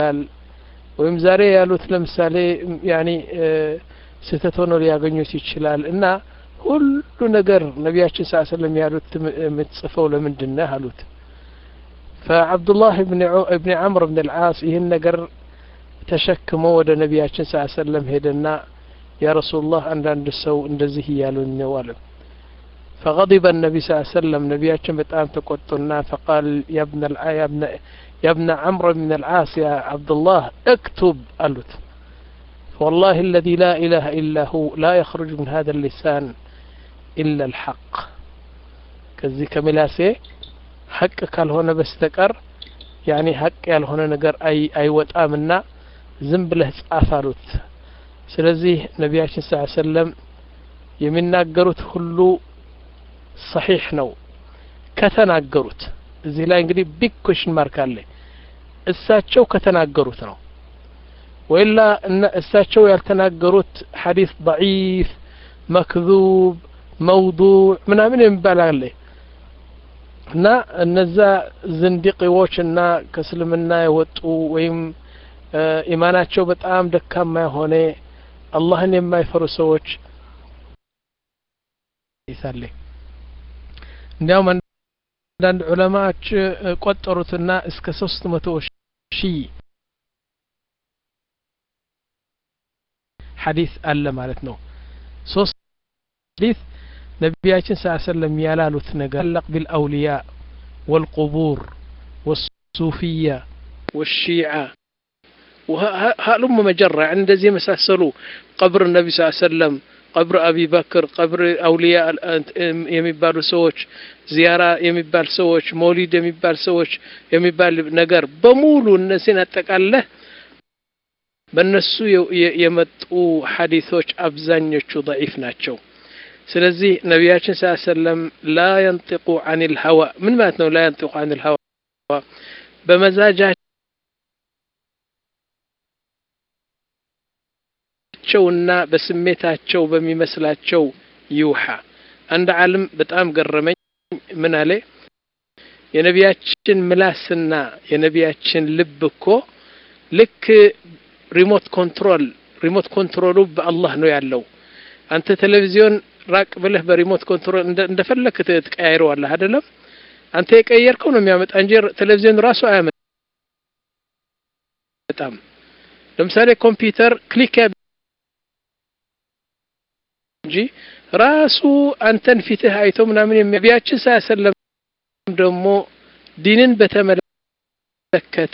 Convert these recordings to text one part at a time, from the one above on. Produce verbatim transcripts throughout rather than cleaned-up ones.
ወይም ዛሬ ያሉት ለምሳሌ ያኒ ስህተት ሆኖ ሊያገኙት ይችላል እና ሁሉ ነገር ነቢያችን ሰለላሁ ዐለይሂ ወሰለም ያሉት የምትጽፈው ለምንድን ነው አሉት فعبد الله بن ابن عمرو بن العاص ይህን ነገር ተሸክሞ ወደ ነቢያችን ሰለላሁ ዐለይሂ ወሰለም ሄደና يا رسول الله አንዳንድ ሰው እንደዚህ ያሉኝ ነው አለ فغضب النبي صلى الله عليه وسلم ነቢያችን በጣም ተቆጡና فقال يا ابن يا ابن يا ابن عمرو بن العاص يا عبد الله اكتب قالت والله الذي لا إله إلا هو لا يخرج من هذا اللسان إلا الحق كذي كملاسي حق كالهونا بستكر يعني حق يالهونا نقر أي أي وتآمنا زنب له تآفالوت سلزيه نبياشن صلى الله عليه وسلم يمنا قروت كله صحيح نو كتنا قروت زي لا انقري بيك كوشن ماركالي الساتشو كتنا قروت نو وإلا أن الساتشو يالتناقروت حديث ضعيف مكذوب موضوع من من ينبالغ له نا النزا زندقي ووشنا كسلمنا يوطو ويم اه إيماناتشو بتقام دكام ما هوني الله يما يفرو سووش يسالي اليوم عند علماء قطروتنا اسك ሶስት መቶ ሺህ حديث ألا مالتنا صوص حديث نبياتنا صلى الله عليه وسلم يالالوت نقلق بالأولياء والقبور والصوفية والشيعة وهالأم مجرة عند زي مساسلو قبر النبي صلى الله عليه وسلم قبر أبي بكر قبر أولياء يميبال سوش زيارة يميبال سوش مولد يميبال سوش يميبال نقر بمولو النسين أتقال በእነሱ የመጡ ሐዲሶች አብዛኞቹ ضعيف ናቸው ስለዚህ ነብያችን ሰለላሁ ዐለይሂ ወሰለም لا ينطق عن الهوى ምን ማለት ነው لا ينطق عن الهوى በመዛጃቸውና በስሜታቸው በሚመስላቸው ይውሃ አንድ ዓለም በጣም ገረመኝ ምን አለ የነብያችን ምላስና የነብያችን ልብ እኮ ልክ ሪሞት ኮንትሮል ሪሞት ኮንትሮሉ በአላህ ነው ያለው አንተ ቴሌቪዥን ራቅ ብለህ በሪሞት ኮንትሮል እንደፈለክ ትቀያይረዋለህ አይደለም አንተ የቀየርከው ነው የሚያመጣ እንጂ ቴሌቪዥን ራሱ አያመጣም ለምሳሌ ኮምፒውተር ክሊክ እንጂ ራሱ አንተን ፊትህ አይቶ ምናምን የሚያቢያችን ሳይሰለም ደግሞ ዲንን በተመለከተ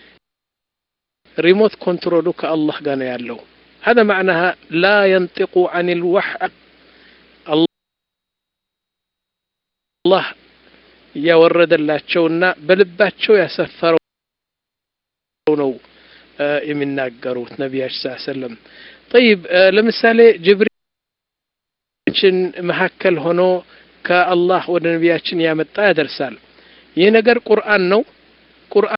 ريموت كنترولك الله قال يالله هذا معناها لا ينطق عن الوحي الله يورد الله تشونا بلباتشو يسفرونه يمنا قروت نبي صلى الله عليه وسلم طيب لمثالي جبريل محكل هنا كالله ونبياتشن يا متى درسال ينقر قرآن نو قرآن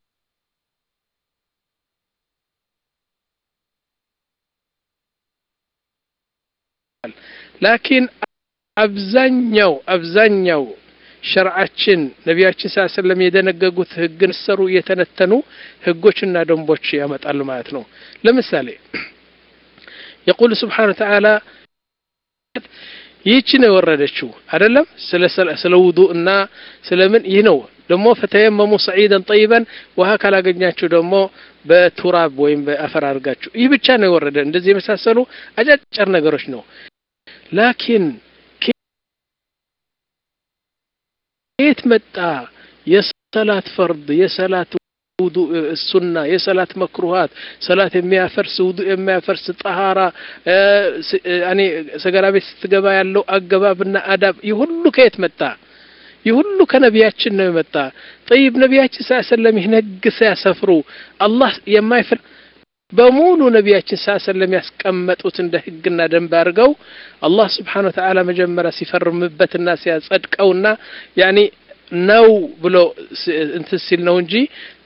لكن أبزنيو أبزنيو شرعتشن نبياتشن صلى الله عليه وسلم يدنققوت هقن السرو يتنتنو هقوشنا دنبوش يامت قالوا ماتنو لمثالي يقول سبحانه وتعالى ييچنا وردشو አይደለም ስለ ስለ ውዱእና ስለምን ይህ ነው ደሞ ፈተየመሙ ሰዒደን طيبا ውሃ ካላገኛችሁ ደሞ በቱራብ ወይም በአፈር አርጋችሁ ይህ ብቻ ነው ወረደ እንደዚህ መሳሰሉ አጫጭር ነገሮች ነው لكن كيف متى يصلاة فرض يصلاة وضوء السنة يصلاة مكروهات صلاة ما فرس وضوء ما فرس طهارة يعني سجرا بس تجبا يالله أجبابنا أدب يهلو كيف متى يهلو كنبياتنا ነው መጣ طيب ነቢያችን ሰለላሁ ዐለይሂ ወሰለም ይነግ ሲያሰፍሩ አላህ የማይፈር በሙሉ ነቢያችን ሰለላሁ ዐለይሂ ወሰለም ያስቀመጡት እንደ ህግና ደንብ አድርገው አላህ Subhanahu Wa Ta'ala መጀመሪያ ሲፈርምበትና ሲያጸድቀውና ያኒ ነው ብሎ እንትን ሲል ነው እንጂ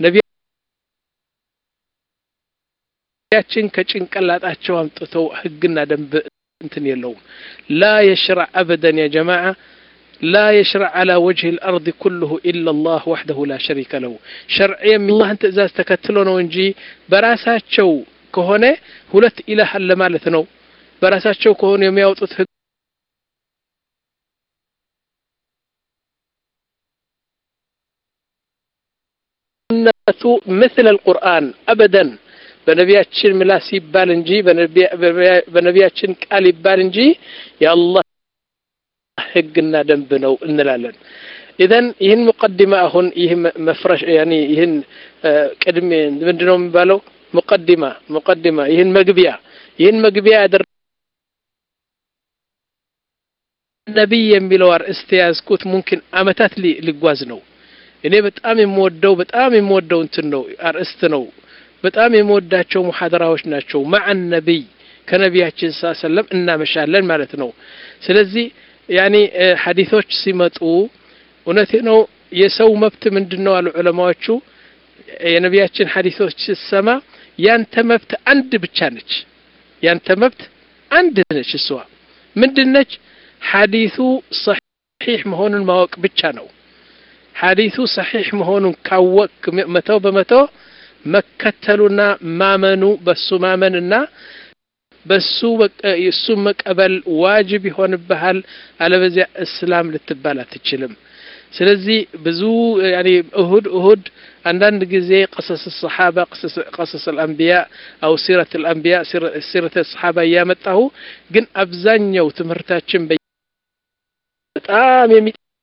ነቢያችን ከጭንቅላታቸው አምጥተው ህግና ደንብ እንትን የለውም لا يشرع ابدا يا جماعه لا يشرع على وجه الأرض كله إلا الله وحده لا شريك له شرعيا من الله أنت إذا استكتلون ونجي براسات شو كهونة هلت إله اللمالة نو براسات شو كهونة يوم يوطت مثل القرآن أبدا بنبياتشن ملاسي بالنجي بنبياتشن قال بالنجي يا الله حقنا دنبنو انلالن اذا ይህን مقدمه አሁን ይህ መፍረሽ يعني ይህን ቀድሜ ምንድነው የሚባለው مقدمه مقدمه ይህን መግቢያ ይህን መግቢያ ያደረ ነብይ የሚለው አርእስት ያዝኩት ممكن አመታት ሊጓዝ ነው እኔ በጣም የምወደው በጣም የምወደው እንትን ነው አርእስት ነው በጣም የምወዳቸው ሙሐደራዎች ናቸው مع النبي ከነቢያችን ሰለላሁ ዐለይሂ ወሰለም እናመሻለን ማለት ነው ስለዚህ يعني حديثوች ሲመጡ እውነቴ ነው የሰው መብት ምንድነው አሉ ዑለማዎቹ የነቢያችን ሐዲሶች ሲሰማ ያንተ መብት አንድ ብቻ ነች ያንተ መብት አንድ ነች እሷ ምንድነች ሐዲሱ صحيح መሆኑን ማወቅ ብቻ ነው ሐዲሱ صحيح መሆኑን ካወቅ መተው በመተው መከተሉና ማመኑ በሱ ማመንና በሱ የሱ መቀበል ዋጅብ ይሆንብሃል አለበዚያ እስላም ልትባል አትችልም ስለዚህ ብዙ يعني እሁድ እሁድ አንዳንድ ጊዜ قصص الصحابه قصص قصص الانبياء او سيره الانبياء سيره الصحابه ያመጣሁ ግን አብዛኛው ትምህርታችን በጣም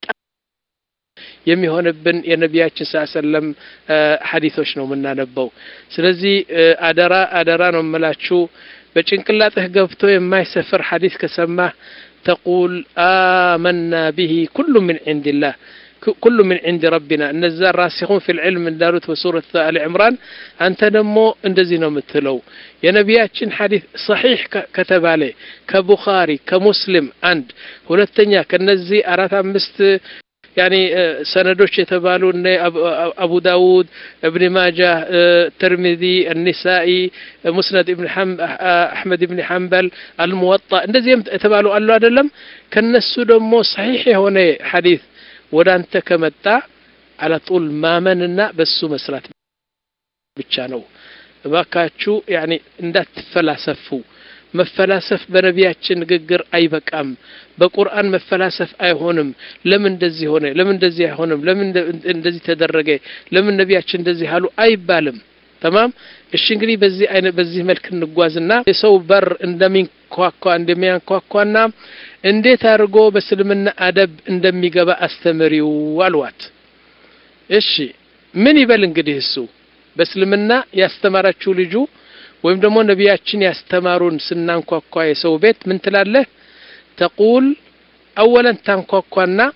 የሚሆንብን የነቢያችን ሰለላሁ ዐለይሂ ወሰለም ሐዲሶች ነው የምናነበው ስለዚህ አደራ አደራ ነው የምላችሁ በጭንቅላትህ ገብቶ የማይሰፍር ሐዲስ ከሰማህ تقول آمنا به كل من عند الله كل من عند ربنا نزل راسخون في العلم من دارت وسورة آل عمران أنت نمو اندزي نو متلو يا نبياتشن حديث صحيح كتب عليه كبخاري كمسلم عند ሁለተኛ ከነዚህ አራት አምስት يعني سندوش يتبالون أبو داود ابن ماجه الترمذي النسائي مسند ابن حنبل أحمد بن حنبل الموطأ እንደዚህ يتبالوا الله አይደለም ከነሱ ደግሞ صحيح የሆነ حديث ወደ አንተ ከመጣ على طول ማመንና በሱ መስራት ብቻ ነው እባካችሁ يعني እንዳትፈላሰፉ መፈላሰፍ በነቢያችን ንግግር አይበቃም በቁርአን መፈላሰፍ አይሆንም ለምን እንደዚህ ሆነ ለምን እንደዚህ አይሆንም ለምን እንደዚህ ተደረገ ለምን ነቢያችን እንደዚህ አሉ አይባልም تمام እሺ እንግዲህ በዚህ አይነ በዚህ መልክ እንጓዝና የሰው በር እንደሚንኳኳ እንደሚያንኳኳና እንዴት አድርጎ በስልምና አደብ እንደሚገባ አስተምሪው አልዋት እሺ ምን ይበል እንግዲህ እሱ በስልምና ያስተማራችሁ ልጁ ወይም ደግሞ ነቢያችን ያስተማሩን ስናንኳኳ የሰው ቤት ምን ትላለህ تقول اولا تنኳኳና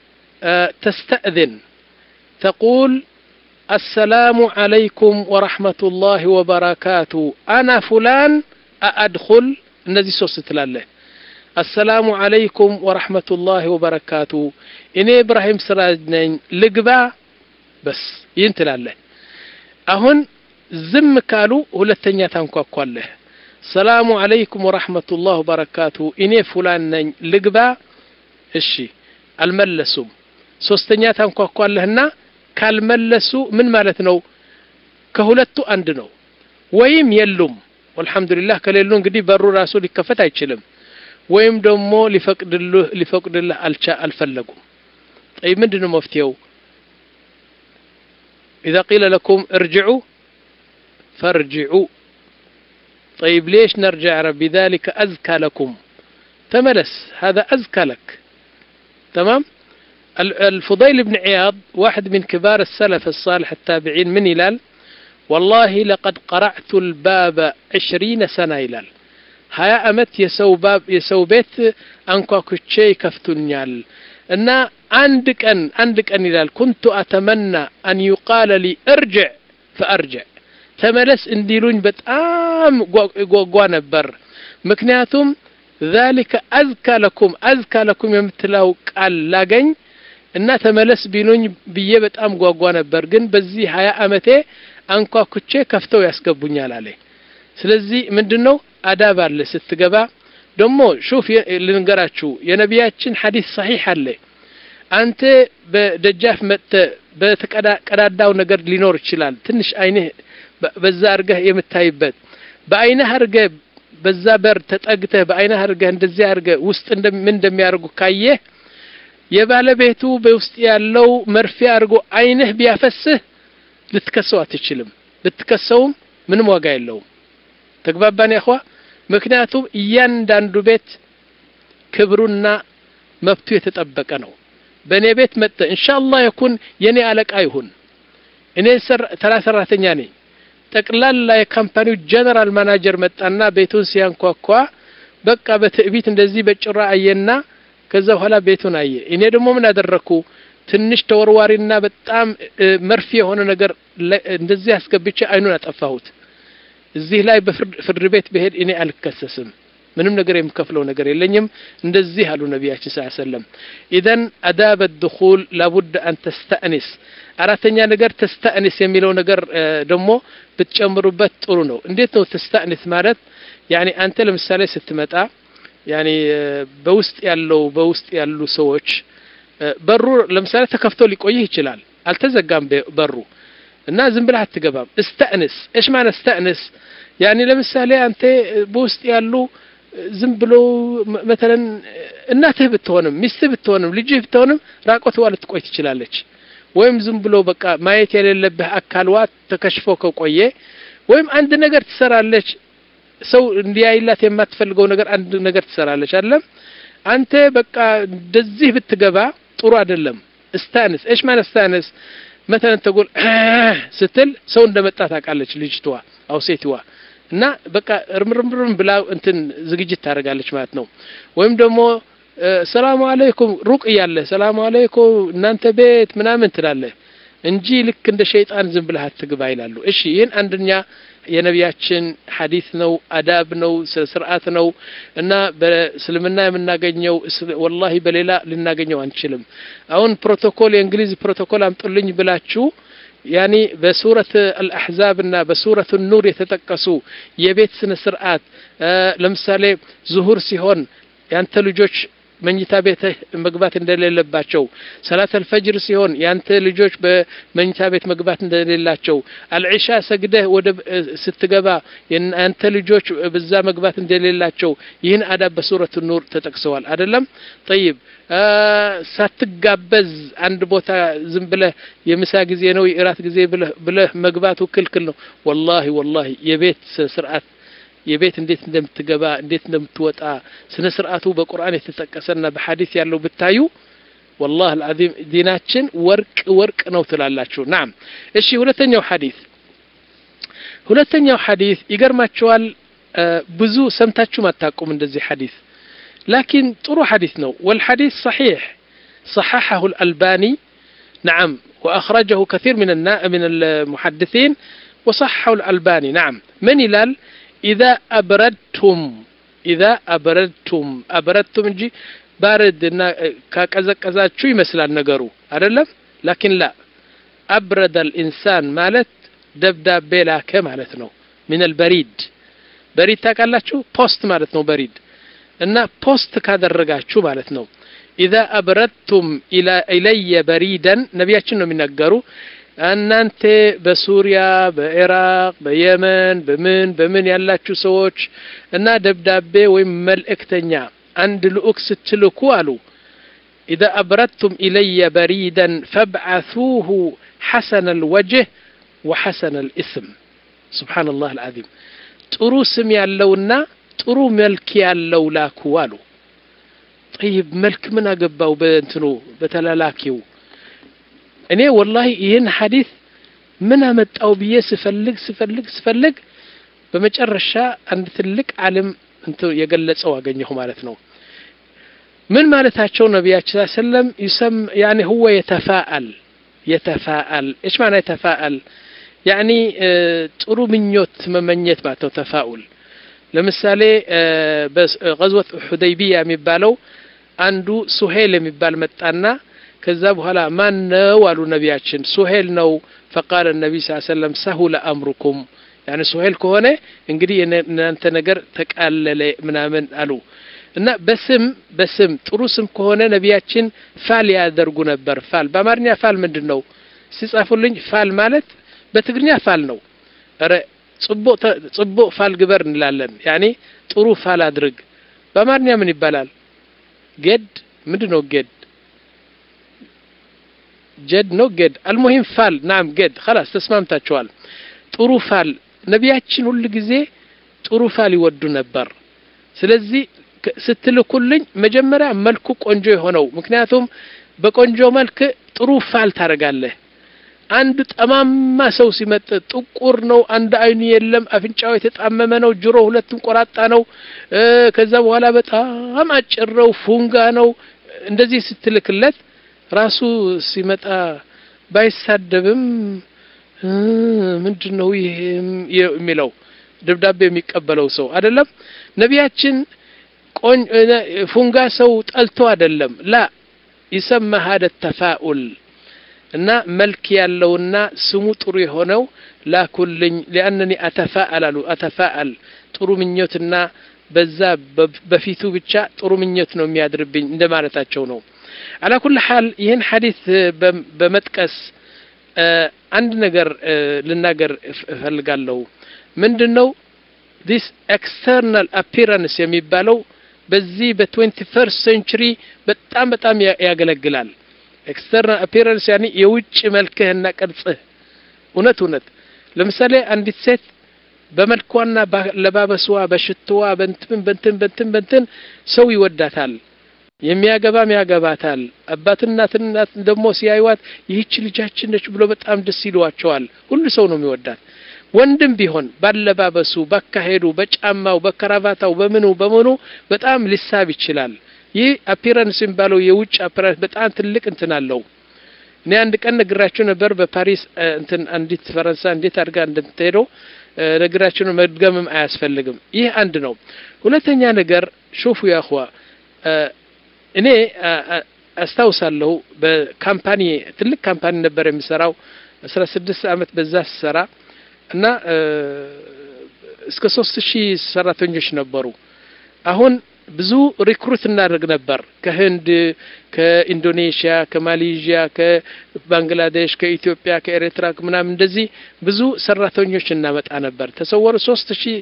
تستأذن تقول السلام عليكم ورحمة الله وبركاته انا فلان ادخل እነዚህ ሶስት ትላለህ السلام عليكم ورحمة الله وبركاته እኔ ኢብራሂም ስራጅ ነኝ ልግባ በስ ይህን ትላለህ አሁን ዝም ካሉ ሁለተኛ ታንኳኳለህ ሰላሙ አለይኩም ወራህመቱላሂ ወበረካቱ እኔ ፉላን ነኝ ልግባ እሺ አልመለሱም ሶስተኛ ታንኳኳለህና ካልመለሱ ምን ማለት ነው ከሁለቱ አንድ ነው ወይም የሉም ወልሐምዱሊላህ ከሌሉ እንግዲህ በሩ ራሱ ሊከፈት አይችልም ወይም ደግሞ ሊፈቅድልህ ሊፈቅድልህ አልቻ አልፈለጉም طيب ምንድነው መፍትሄው اذا قيل لكم ارجعوا فارجعوا طيب ليش نرجع ربي ذلك أزكى لكم تملس هذا أزكى لك تمام الفضيل بن عياض واحد من كبار السلف الصالح التابعين من هلال والله لقد قرعت الباب عشرين سنة هلال هيا أمت يسو باب يسو بيت أنكو كتشي كفتنيال إن عندك أن عندك أن هلال كنت أتمنى أن يقال لي ارجع فأرجع تملس انديلون بتام غوا نبر مكنياتهم ذلك أزكى لكم أزكى لكم يمتلاو قال لاغኝ እና ተመለስ ቢሉኝ ብዬ በጣም ጓጓ ነበር ግን በዚህ ሀያ አመቴ አንኳኩቼ ከፍተው ያስገቡኛል አለ ስለዚህ ምንድነው አዳብ አለ ስትገባ ደሞ ሹፍ ልንገራችሁ የነቢያችን ሐዲስ صحيح አለ አንተ በደጃፍ መጥተ በተቀዳዳው ነገር ሊኖር ይችላል ትንሽ አይንህ በዛ አርገህ የምታይበት በአይንህ አርገህ በዛ በር ተጠግተህ በአይንህ አርገህ እንደዚህ አርገህ ውስጥ እንደምን እንደሚያርጉ ካየህ የባለቤቱ በውስጥ ያለው መርፌ አርጎ አይንህ ቢያፈስህ ልትከሰው አትችልም ልትከሰውም ምንም ዋጋ የለውም ተግባባን ያخوا ምክንያቱም እያንዳንዱ ቤት ክብሩና መብቱ የተጠበቀ ነው በኔ ቤት መጣ ኢንሻአላህ ይኩን የኔ አለቃ ይሁን እኔ ተራ ሰራተኛ ነኝ ጠቅላላ የካምፓኒው ጀነራል ማናጀር መጣና ቤቱን ሲያንኳኳ በቃ በትዕቢት እንደዚህ በጭራ አየና ከዛ በኋላ ቤቱን አየ እኔ ደግሞ ምን አደረኩ ትንሽ ተወርዋሪና በጣም መርፌ የሆነ ነገር እንደዚህ አስገብቼ አይኑን አጠፋሁት እዚህ ላይ በፍርድ ቤት በሄድ እኔ አልከሰስም ምንም ነገር የምከፍለው ነገር የለኝም እንደዚህ አሉ ነብያችን ሰለላሁ ዐለይሂ ወሰለም ኢዘን አዳብ الدخول لابد ان تستأنس አራተኛ ነገር ተስተأنስ የሚለው ነገር ደግሞ ብትጨምሩበት ጥሩ ነው እንዴት ነው ተስተأنስ ማለት يعني አንተ ለምሳሌ ስትመጣ يعني በውስጥ ያለው በውስጥ ያሉ ሰዎች በሩ ለምሳሌ ተከፍቶ ሊቆይ ይችላል አልተዘጋም በሩ እና ዝም ብለህ አትገባም استأنس ايش معنى استأنس يعني ለምሳሌ አንተ በውስጥ ያሉ ዝም ብሎ مثلا እናትህ ብትሆንም ሚስትህ ብትሆንም ልጅህ ብትሆንም ራቆትዋ ልትቆይ ትችላለች ወይም ዝም ብሎ በቃ ማየት የሌለብህ አካልዋ ተከሽፎ ከቆየ ወይም አንድ ነገር ትሰራለች ሰው እንዲያይላት የማትፈልገው ነገር አንድ ነገር ትሰራለች አይደለም አንተ በቃ እንደዚህ ብትገባ ጥሩ አይደለም استانس ايش معنى استانس مثلا تقول ስትል ሰው እንደመጣ ታውቃለች ልጅቷ አው ሴትዋ እና በቃ እርምርምርም ብላ እንትን ዝግጅት ታደርጋለች ማለት ነው ወይም ደግሞ ሰላም አለይኩም ሩቅ ያለ ሰላም አለይኩም እናንተ ቤት ምናምን ትላለህ እንጂ ልክ እንደ ሸይጣን ዝም ብለህ አትግባ ይላሉ እሺ ይሄን አንደኛ የነብያችን ሐዲስ ነው አዳብ ነው ስርዓት ነው እና በእስልምና የምናገኘው والله በሌላ ልናገኘው አንችልም አሁን ፕሮቶኮል የእንግሊዝ ፕሮቶኮል አምጡልኝ ብላችሁ يعني بسورة الأحزاب እና بسورة النور የተጠቀሱ የቤት ስነ ስርዓት ለምሳሌ ዙሁር ሲሆን ያንተ ልጆች መኝታ ቤት መግባት እንደሌለባቸው ሰላት الفجر ሲሆን ያንተ ልጆች በመኝታ ቤት መግባት እንደሌላቸው አልዒሻ ሰግደህ ወደ ስትገባ ያንተ ልጆች በዛ መግባት እንደሌላቸው ይህን አዳብ በሱረቱ ኑር ተጠቅሰዋል አይደለም طيب ሳትጋበዝ አንድ ቦታ ዝም ብለህ የምሳ ጊዜ ነው የራት ጊዜ ብለህ ብለህ መግባቱ ክልክል ነው والله والله የቤት ስርዓት የቤት እንዴት እንደምትገባ እንዴት እንደምትወጣ ስነ ስርዓቱ በቁርአን የተጠቀሰና በሐዲስ ያለው ብታዩ والله العظيم ዲናችን ወርቅ ወርቅ ነው ትላላችሁ ናም እሺ ሁለተኛው ሐዲስ ሁለተኛው ሐዲስ ይገርማችኋል ብዙ ሰምታችሁ ማታቁም እንደዚህ ሐዲስ لكن ጥሩ ሐዲስ ነው والحديث صحيح صححه الألباني نعم واخرجه كثير من من المحدثين وصححه الألباني نعم من يلال إذا أبردتم إذا أبردتم أبردتم እንጂ ባረድና ካቀዘቀዛችሁ ይመስላል ነገሩ አይደለም لكن لا أبرد الإنسان ማለት ደብዳቤ ላከ ማለት ነው من البريد بريد ታውቃላችሁ ፖስት ማለት ነው بريد እና ፖስት ካደረጋችሁ ማለት ነው إذا أبردتم إلى إلي بريدا ነብያችን ነው የሚናገሩ እናንተ በሱሪያ በኢራቅ በየመን በምን በምን ያላችሁ ሰዎች እና ደብዳቤ ወይም መልእክተኛ አንድ ልኡክ ስትልኩ አሉ إذا أبردتم إلي بريدا فابعثوه حسن الوجه وحسن الاسم سبحان الله العظيم ጥሩ ስም ያለውና ጥሩ መልክ ያለው ላኩ አሉ طيب መልክ ምን አገባው በእንትኑ በተላላኪው እኔ والله ይሄን ሐዲስ ምን አመጣው ብዬ ስፈልግ ስፈልግ ስፈልግ በመጨረሻ አንድ ትልቅ ዓለም እንት የገለጸው አገኘሁ ማለት ነው ምን ማለታቸው ነብያችን ሰለም ይሰም يعني هو يتفاءل يتفاءل ايش معنى يتفاءل يعني ጥሩ ምኞት መመኘት ማለት ነው ተፋኡል ለምሳሌ በغزوة حديبية የሚባለው አንዱ ሱሄል የሚባል መጣና ከዛ በኋላ ማን ነው አሉ ነብያችን ሱሄል ነው فقال النبي صلى الله عليه وسلم سهل امركم يعني ሱሄል ከሆነ እንግዲህ እናንተ ነገር ተቃለለ ምናምን አሉ እና በስም በስም ጥሩ ስም ከሆነ ነቢያችን ፋል ያደርጉ ነበር ፋል በአማርኛ ፋል ምንድነው ሲጻፉልኝ ፋል ማለት በትግርኛ ፋል ነው አረ ጽቦ ጽቦ ፋል ግበር እንላለን ያኒ ጥሩ ፋል አድርግ በአማርኛ ምን ይባላል ገድ ምንድነው ገድ ጀድ ነው ገድ المهم ፋል ናም ገድ خلاص ተስማምታችኋል ጥሩ ፋል ነቢያችን ሁሉ ጊዜ ጥሩ ፋል ይወዱ ነበር ስለዚህ ስትልኩልኝ መጀመሪያ መልኩ ቆንጆ የሆነው ምክንያቱም በቆንጆ መልክ ጥሩ ፋል ታረጋለህ አንድ ጠማማ ሰው ሲመጣ ጥቁር ነው አንድ አይኑ የለም አፍንጫው የተጣመመ ነው ጆሮ ሁለቱም ቆራጣ ነው ከዛ በኋላ በጣም አጭረው ፉንጋ ነው እንደዚህ ስትልክለት ራሱ ሲመጣ ባይሳደብም ምንድነው ይሄ የሚለው ደብዳቤ የሚቀበለው ሰው አይደለም ነቢያችን ቆን ፉንጋ ሰው ጠልቶ አይደለም ላ ይሰማ هذا التفاؤل እና መልክ ያለውና ስሙ ጥሩ የሆነው ላኩልኝ لانني اتفاءل አሉ اتفاءل ጥሩ ምኞትና በዛ በፊቱ ብቻ ጥሩ ምኞት ነው የሚያድርብኝ እንደማለታቸው ነው على كل حال ይሄን ሐዲስ በመጥቀስ አንድ ነገር ልናገር እፈልጋለሁ ምንድነው this external appearance የሚባለው በዚህ በ21st century በጣም በጣም ያገለግላል external appearance ያኒ የውጭ መልክህና ቅርጽህ እውነት እውነት ለምሳሌ አንዲት ሴት በመልኳና ለባበስዋ በሽቶዋ በእንትን በእንትን በእንትን በእንትን ሰው ይወዳታል የሚያገባም ያገባታል አባትና እናት ደግሞ ሲያዩዋት ይህች ልጃችን ነች ብሎ በጣም ደስ ይሏቸዋል ሁሉ ሰው ነው የሚወዳት ወንድም ቢሆን ባለባበሱ በካሄዱ በጫማው በከራቫታው በመኑ በመኑ በጣም ሊሳብ ይችላል ይህ አፒራንስ የሚባለው የውጭ አፒራንስ በጣም ትልቅ እንትን አለው እኔ አንድ ቀን ነግራችሁ ነበር በፓሪስ እንትን አንዲት ፈረንሳ እንዴት አድርጋ እንደምትሄደው ነግራችሁ ነው መድገምም አያስፈልግም ይህ አንድ ነው ሁለተኛ ነገር ሹፉ ያ اخوا እኔ አስታውሳለሁ በካምፓኒ ትልቅ ካምፓኒ ነበር የሚሰራው አስራ ስድስት አመት በዛ ሰራ እና እስከ ሶስት ሺህ ሰራተኞች ነበሩ አሁን ብዙ ሪክሩት እናደርግ ነበር ከህንድ ከኢንዶኔሽያ ከማሌዥያ ከባንግላዴሽ ከኢትዮጵያ ከኤርትራ ምናምን እንደዚህ ብዙ ሰራተኞች እናመጣ ነበር ተሰወሩ ሶስት ሺህ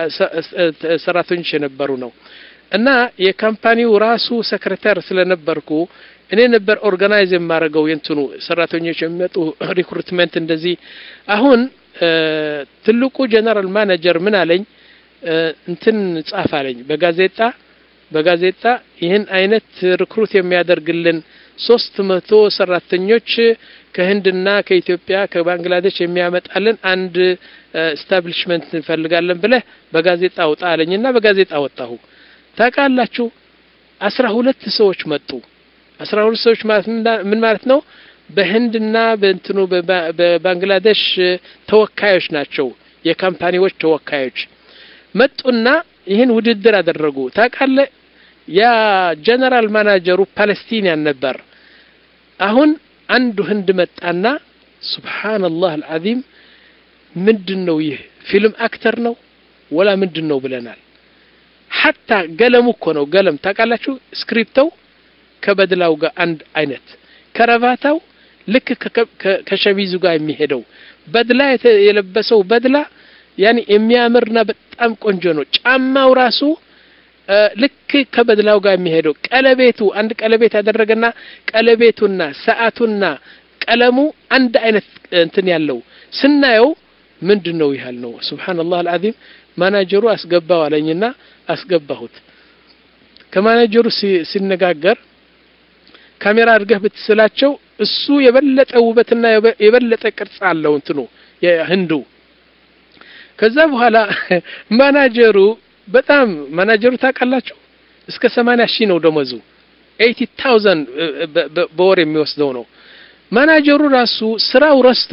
ሰራተኞች የነበሩ ነው እና የካምፓኒው ራሱ ሰክሬታሪ ስለነበርኩ እኔ ነበር ኦርጋናይዝ የማረጋው የንትኑ ሰራተኞች የሚመጡ ሪክሩትመንት እንደዚህ አሁን ትልቁ ጀነራል ማኔጀር ምን አለኝ እንትን ጻፍ አለኝ በጋዜጣ በጋዜጣ ይሄን አይነት ሪክሩት የሚያደርግልን ሶስት መቶ ሰራተኞች ከህንድና ከኢትዮጵያ ከባንግላዴሽ የሚያመጣልን አንድ ስታብሊሽመንት እንፈልጋለን ብለ በጋዜጣ ወጣ አለኝና በጋዜጣ ወጣሁ ታቃላችሁ አስራ ሁለት ሰዎች መጡ አስራ ሁለት ሰዎች ማለት ምን ማለት ነው በህንድና በእንትኑ በባንግላዴሽ ተወካዮች ናቸው የካምፓኒዎች ተወካዮች መጡና ይሄን ውድድር አደረጉ ታቃለ ያ ጀነራል ማናጀሩ ፓለስቲኒያን ነበር አሁን አንዱ ህንድ መጣና ሱብሃንአላህ አልዓዚም ምንድነው ይህ ፊልም አክተር ነው ወላ ምንድነው ብለናል حتى قلم እኮ ነው قلم ታቃላችሁ ስክሪፕተው ከበድላው ጋር አንድ አይነት ከረባታው ልክ ከሸሚዙ ጋር የሚሄደው በድላ የለበሰው በድላ ያኒ የሚያምርና በጣም ቆንጆ ነው ጫማው ራሱ ልክ ከበድላው ጋር የሚሄደው ቀለቤቱ አንድ ቀለቤት ያደረገና ቀለቤቱና ሰዓቱና ቀለሙ አንድ አይነት እንትን ያለው ስናየው ምንድነው ይያል ነው ሱብሃንአላህ አልዓዚም ማናጀሩ አስገባው አለኝና አስገባሁት ከማናጀሩ ሲነጋገር ካሜራ አድርገህ ብትስላቸው እሱ የበለጠ ውበትና የበለጠ ቅርጽ አለው እንትኑ የህንዱ ከዛ በኋላ ማናጀሩ በጣም ማናጀሩ ታቃላችሁ እስከ ሰማንያ ሺህ ነው ደሞዙ eighty thousand በወር የሚወስደው ነው ማናጀሩ ራሱ ስራው ረስቶ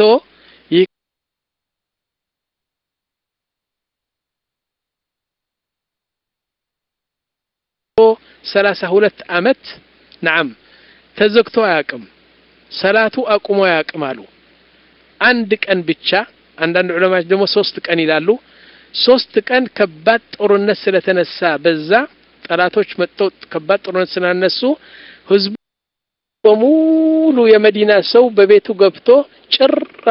ሰላሳ ሁለት አመት نعم ተዘግቶ አያቅም ሰላቱ አቁሞ ያቅማሉ አንድ ቀን ብቻ አንዳንድ ዑለማዎች ደግሞ ሶስት ቀን ይላሉ ሶስት ቀን ከባድ ጦርነት ስለተነሳ በዛ ጠላቶች መጥተው ከባድ ጦርነት ስናነሱ ህዝቡ በሙሉ የመዲና ሰው በቤቱ ገብቶ ጭር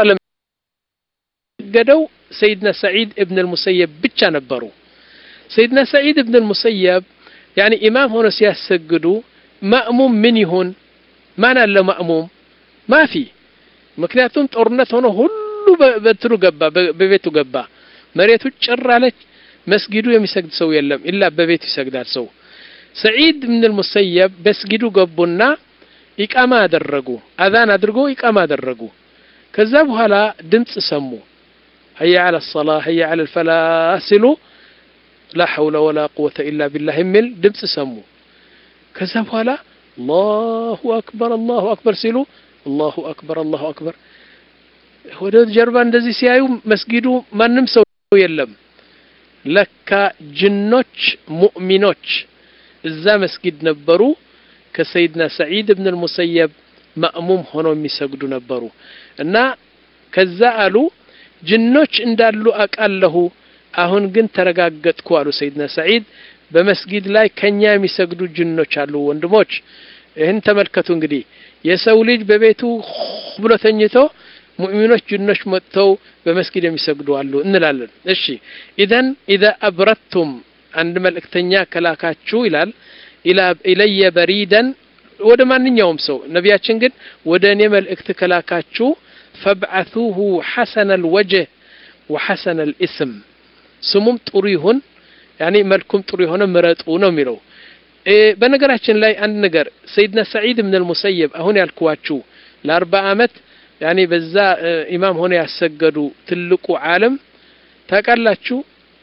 አለገደው ሰይድና ሰዒድ ኢብኑ አልሙሰይብ ብቻ ነበሩ ሰይድና ሰዒድ ኢብኑ አልሙሰይብ ያኒ ኢማም ሆኖ ሲያሰግዱ ማእሙም ምን ይሁን ማን አለ ማእሙም ማፊ ምክንያቱም ጦርነት ሆኖ ሁሉ በትሩ ገባ በቤቱ ገባ መሬቱ ጭር አለች መስጊዱ የሚሰግድ ሰው የለም ኢላ በቤቱ ይሰግዳል ሰው ሰዒድ ኢብኑ አልሙሰይብ በስጊዱ ገቡና ኢቃማ አደረጉ አዛን አድርጎ ኢቃማ አደረጉ ከዛ በኋላ ድምጽ ሰሙ هيا على الصلاه هيا على الفلاح ሲሉ لا حول ولا قوه الا بالله የሚል ድምጽ ሰሙ ከዛ በኋላ الله اكبر الله اكبر ሲሉ الله اكبر الله اكبر ወደ ጀርባ እንደዚህ ሲያዩ መስጊዱ ማንም ሰው የለም ለካ ጅኖች ሙእሚኖች እዛ መስጊድ ነበሩ ከሰይድና ሰዒድ ኢብኑ አልሙሰይብ ማእሙም ሆኖ የሚሰግዱ ነበሩ እና ከዛ አሉ ጅኖች እንዳሉ አቃለሁ አሁን ግን ተረጋገጥኩ አሉ ሰይድና ሰዒድ በመስጊድ ላይ ከኛ የሚሰግዱ ጅኖች አሉ ወንድሞች ይህን ተመልከቱ እንግዲህ የሰው ልጅ በቤቱ ብሎ ተኝቶ ሙእሚኖች ጅኖች መጥተው በመስጊድ የሚሰግዱ አሉ እንላለን እሺ ኢዘን اذا ابرتم አንድ መልእክተኛ ከላካችሁ ይላል الى الي بريدا ወደ ማንኛውም ሰው ነብያችን ግን ወደ እኔ መልእክት ከላካችሁ فابعثوه حسن الوجه وحسن الاسم ስሙም ጥሩ ይሁን ያኒ መልኩም ጥሩ ይሆነ ምረጡ ነው የሚለው በነገራችን ላይ አንድ ነገር ሰይድና ሰዒድ ኢብኑ አልሙሰይብ አሁን ያልኳችሁ ለ40 አመት ያኒ በዛ ኢማም ሆነ ያሰገዱ ትልቁ ዓለም ታቃላችሁ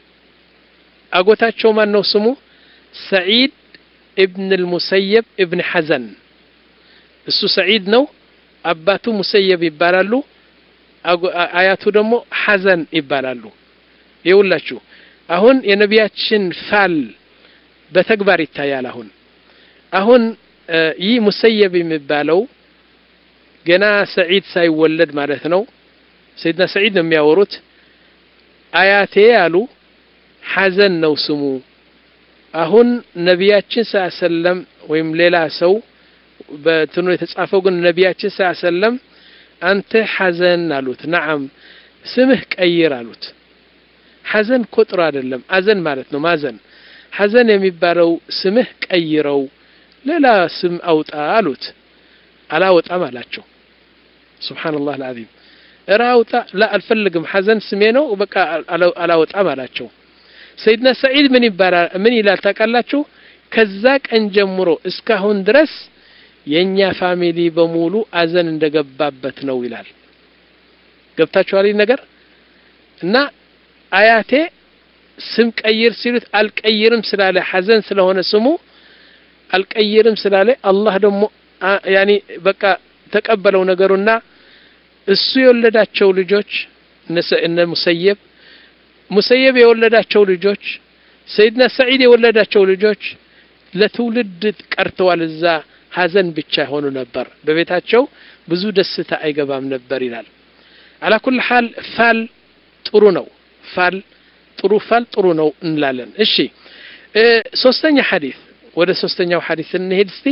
አጎታቸው ማን ነው ስሙ ሰዒድ ኢብኑ አልሙሰይብ ኢብኑ ሐዘን እሱ ሰዒድ ነው አባቱ ሙሰይብ ይባላሉ አያቱ ደግሞ ሐዘን ይባላሉ ይውላችሁ አሁን የነቢያችን ፋል በተግባር ይታያል አሁን አሁን ይህ ሙሰይብ የሚባለው ገና ሰዒድ ሳይወለድ ማለት ነው ሰይድና ሰዒድ ነው የሚያወሩት አያቴ ያሉ ሐዘን ነው ስሙ አሁን ነቢያችን ሰለም ወይም ሌላ ሰው በትኑ የተጻፈው ግን ነቢያችን ሰለም አንተ ሐዘን አሉት نعم ስምህ ቀይር አሉት ሐዘን ቁጥር አይደለም አዘን ማለት ነው ማዘን ሐዘን የሚባለው ስምህ ቀይረው ሌላ ስም አውጣ አሉት አላወጣም አላቸው ሱብሃንአላህ العظيم እራውጣ لا አልፈልግም ሐዘን ስሜ ነው በቃ አላወጣም አላቸው ሰይድና ሰዒድ ምን ይባላል ምን ይላል ታቃላችሁ ከዛ ቀን ጀምሮ እስካሁን ድረስ የኛ ፋሚሊ በሙሉ አዘን እንደገባበት ነው ይላል ገብታችኋል ነገር እና አያቴ ስም ቀይር ሲሉት አልቀይርም ስላለ ሐዘን ስለሆነ ስሙ አልቀይርም ስላለ አላህ ደግሞ ያኒ በቃ ተቀበለው ነገሩና እሱ የወለዳቸው ልጆች እነ ሙሰይብ ሙሰይብ የወለዳቸው ልጆች ሰይድና ሰዒድ የወለዳቸው ልጆች ለትውልድ ቀርተዋል እዛ ሐዘን ብቻ ሆኖ ነበር በቤታቸው ብዙ ደስታ አይገባም ነበር ይላል على كل حال ፋል ጥሩ ነው ፋል ጥሩ ፋል ጥሩ ነው እንላለን እሺ ሶስተኛ ሐዲስ ወደ ሶስተኛው ሐዲስ እንሄድ እስቲ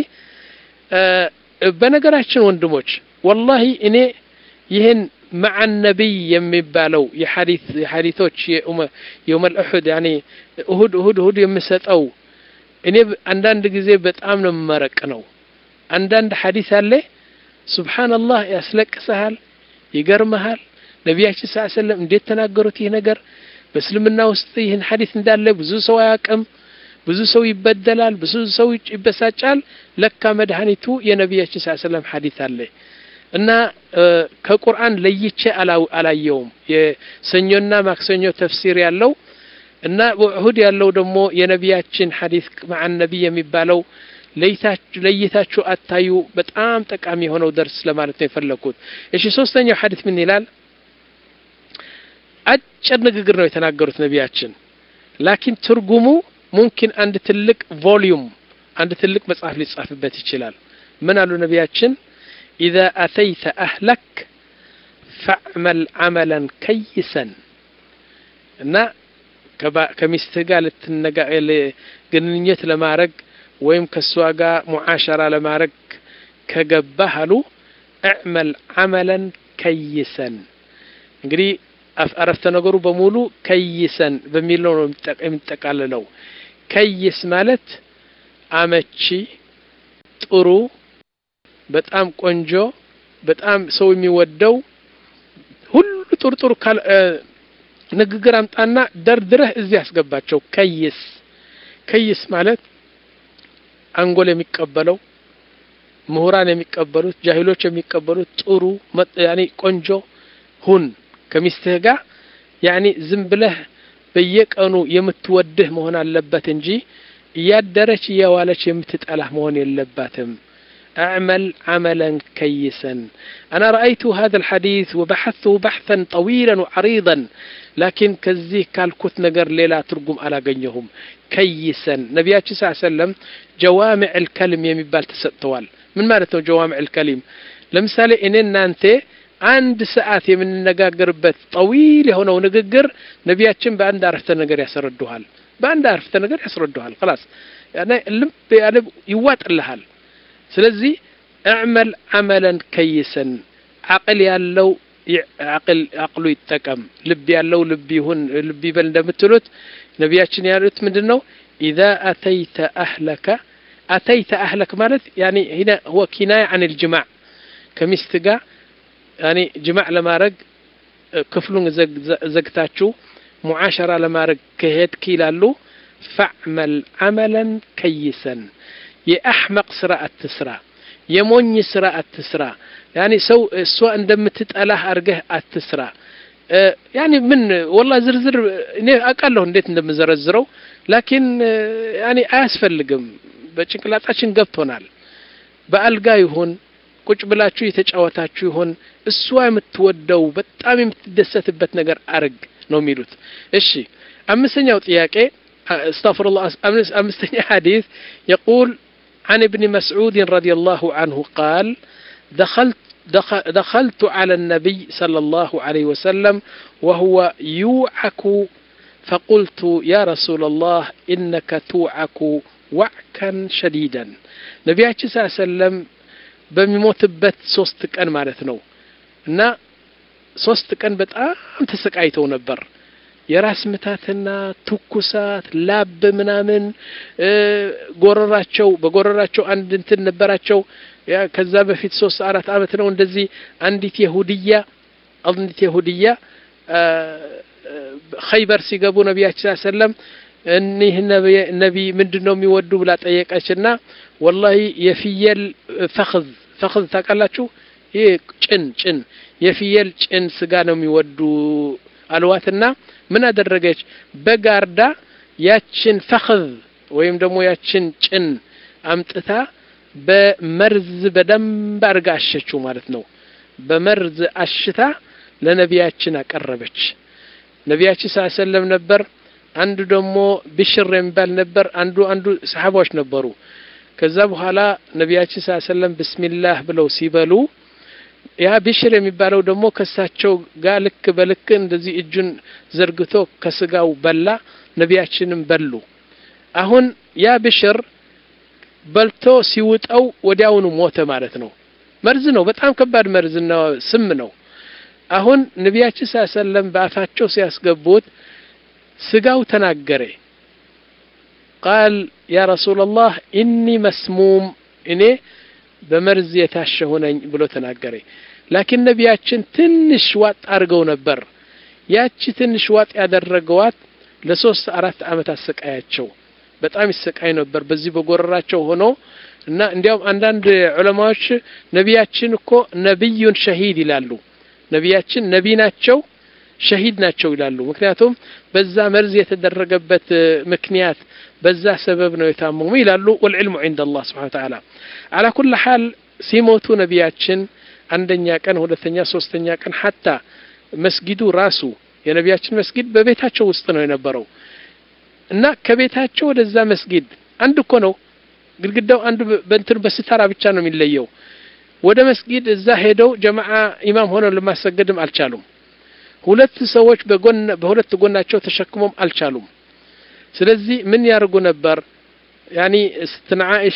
በነገራችን ወንድሞች والله እኔ ይሄን مع النبي የሚባለው የሐዲስ የሐዲሶች የውም الأحد يعني እሁድ እሁድ እሁድ የምሰጠው እኔ አንዳንድ ጊዜ በጣም ነው መረቅ ነው አንዳንድ ሐዲስ አለ ሱብሃንአላህ ያስለቅሳል ይገርማል ነብያችን ሰለላሁ ዐለይሂ ወሰለም እንዴት ተናገሩት ይሄ ነገር በእስልምና ውስጥ ይሄን ሐዲስ እንዳለ ብዙ ሰው ያቀም ብዙ ሰው ይበደላል ብዙ ሰው ይበሳጫል ለካ መድኃኒቱ የነብያችን ሰለላሁ ዐለይሂ ወሰለም ሐዲስ አለ እና ከቁርአን ለይቼ አላየውም የሰኞና ማክሰኞ ተፍሲር ያለው እና በኡሁድ ያለው ደግሞ የነብያችን ሐዲስ مع النبي የሚባለው ለይታችሁ አታዩ በጣም ጠቃሚ ሆነው ደርስ ለማለት ነው የፈለኩት እሺ ሶስተኛው ሐዲስ ምን ይላል አጭር ንግግር ነው የተናገሩት ነብያችን ላኪን ትርጉሙ ممكن አንድ ትልቅ ቮሊዩም አንድ ትልቅ መጽሐፍ ሊጻፍበት ይችላል ምን አሉ ነብያችን اذا اتيت اهلك فاعمل عملا كيسا እና ከሚስትህ ጋር ልትነጋ ግንኙነት ለማድረግ ወይም ከሷ ጋር ሙዓሸራ ለማድረግ ከገባህ አሉ اعمل عملا كيسا እንግዲህ አረፍተ ነገሩ በሙሉ ከይሰን በሚለው ነው የሚጠቃለለው ከይስ ማለት አመቺ ጥሩ በጣም ቆንጆ በጣም ሰው የሚወደው ሁሉ ጥሩ ጥሩ ንግግር አምጣና ደርድረህ እዚህ ያስገባቸው ከይስ ከይስ ማለት አንጎል የሚቀበለው ምሁራን የሚቀበሉት ጃሂሎች የሚቀበሉት ጥሩ ያኒ ቆንጆ ሁን ከሚስትህ ጋር ያኒ ዝም ብለህ በየቀኑ የምትወድህ መሆን አለበት እንጂ ያደረች ያዋለች የምትጠላህ መሆን የለባትም اعمل عملا كيسا انا رايت هذا الحديث وبحثته بحثا طويلا وعريضا لكن كذي كالكوت ነገር ሌላ ትርጉም አላገኘሁም كيسا ነብያችን ሰለላሁ ዐለይሂ ወሰለም جوامع الكلم የሚባል ተሰጥተዋል ምን ማለት ነው جوامع الكلم ለምሳሌ እኔና አንተ አንድ ሰዓት የምንነጋገርበት طويل የሆነው ንግግር ነብያችን በአንድ አረፍተ ነገር ያስረዱሃል በአንድ አረፍተ ነገር ያስረዱሃል خلاص يعني ልብ ያለ ይዋጥልሃል ስለዚህ اعمل عملا كيسا عقل ያለው عقل عقሉ ይጠቀም ልብ ያለው ልብ ይሁን ልብ ይበል እንደምትሉት ነብያችን ያሉት ምንድነው اذا اتيت اهلك اتيت اهلك ማለት يعني هنا هو كنايه عن الجماع ከሚስት ጋር يعني جماع ለማድረግ ክፍሉን ዘግታችሁ ሙዓሸራ ለማድረግ ከሄድክ ይላሉ فاعمل عملا كيسا የአህመቅ ስራ አትስራ የሞኝ ስራ አትስራ يعني ሰው እሷ እንደምትጠላህ አርገህ አትስራ يعني ምን والله ዝርዝር እኔ አቃለሁ እንዴት እንደምዘረዝረው لكن يعني አያስፈልግም በጭንቅላታችን ገብቶናል በአልጋ ይሁን ቁጭ ብላችሁ የተጫወታችሁ ይሁን እሷ የምትወደው በጣም የምትደሰትበት ነገር አርግ ነው የሚሉት እሺ አምስተኛው ጥያቄ استغفر الله أمستني حديث يقول عن ابن مسعود رضي الله عنه قال دخلت دخلت على النبي صلى الله عليه وسلم وهو يوعك فقلت يا رسول الله إنك توعك وعكا شديدا نبي صلى الله عليه وسلم በሚሞትበት ሶስት ቀን ማለት ነው እና ሶስት ቀን በጣም ተሰቃይተው ነበር የራስ ምታትና ትኩሳት ላብ ምናምን ጎረራቸው በጎረራቸው አንድ እንትን ነበራቸው ያ ከዛ በፊት ሶስት አራት አመት ነው እንደዚህ አንዲት ይሁዲያ አንዲት ይሁዲያ ኸይበር ሲገቡ ነብያችን ሰለላሁ ዐለይሂ ወሰለም እኒህ ነቢ ምንድነው የሚወዱ ብላ ጠየቀችና والله የፍየል ፈخذ ፈخذ ታቀላችሁ ይሄ ጭን ጭን የፍየል ጭን ስጋ ነው የሚወዱ አልዋትና ምን አደረገች በጋርዳ ያችን ፈخذ ወይም ደግሞ ያችን ጭን አምጥታ በመርዝ በደንብ አርጋ አሸችው ማለት ነው በመርዝ አሽታ ለነቢያችን አቀረበች ነቢያችን ሰለላሁ ዐለይሂ ወሰለም ነበር አንዱ ደግሞ ቢሽር የሚባል ነበር አንዱ አንዱ ሰሃቦች ነበሩ ከዛ በኋላ ነቢያችን ሰለላሁ ዐለይሂ ወሰለም ቢስሚላህ ብለው ሲበሉ ያ ቢሽር የሚባለው ደግሞ ከሳቸው ጋር ልክ በልክ እንደዚህ እጁን ዘርግቶ ከስጋው በላ ነቢያችንም በሉ አሁን ያ ቢሽር በልቶ ሲውጣው ወዲያውኑ ሞተ ማለት ነው መርዝ ነው በጣም ከባድ መርዝ ነው ስም ነው አሁን ነቢያችን ሰለላሁ ዐለይሂ ወሰለም በአፋቸው ሲያስገቡት ስጋው ተናገረ قال يا رسول الله إني مسموم إني بمرز يتاشهونኝ ብሎ ተናገረ لكن ነቢያችን ትንሽ ዋጥ አርገው ነበር ያቺ ትንሽ ዋጥ ያደረገዋት ለሶስት አራት አመት አሰቃያቸው በጣም ይሰቃይ ነበር በዚህ በጎረራቸው ሆኖ እና እንዲያውም አንዳንድ ዑለማዎች ነቢያችን እኮ ነብዩን ሸሂድ ይላሉ ነቢያችን ነቢ ናቸው ሸሂድ ናቸው ይላሉ ምክንያቱም በዛ መርዝ የተደረገበት ምክንያት በዛ ሰበብ ነው የታመሙ ይላሉ والعلم عند الله سبحانه وتعالى على كل حال ሲሞቱ ነቢያችን አንደኛ ቀን ሁለተኛ ሶስተኛ ቀን حتى መስጊዱ ራሱ የነቢያችን መስጊድ በቤታቸው ውስጥ ነው የነበረው እና ከቤታቸው ወደዛ መስጊድ አንድ እኮ ነው ግድግዳው አንድ በእንትን በስተራ ብቻ ነው የሚለየው ወደ መስጊድ እዛ ሄደው ጀማዓ ኢማም ሆነው ለማሰገድም አልቻሉም ሁለት ሰዎች በጎን በሁለት ጎናቸው ተሸክመው አልቻሉም ስለዚህ ምን ያርጉ ነበር ያኒ ስትና አይሻ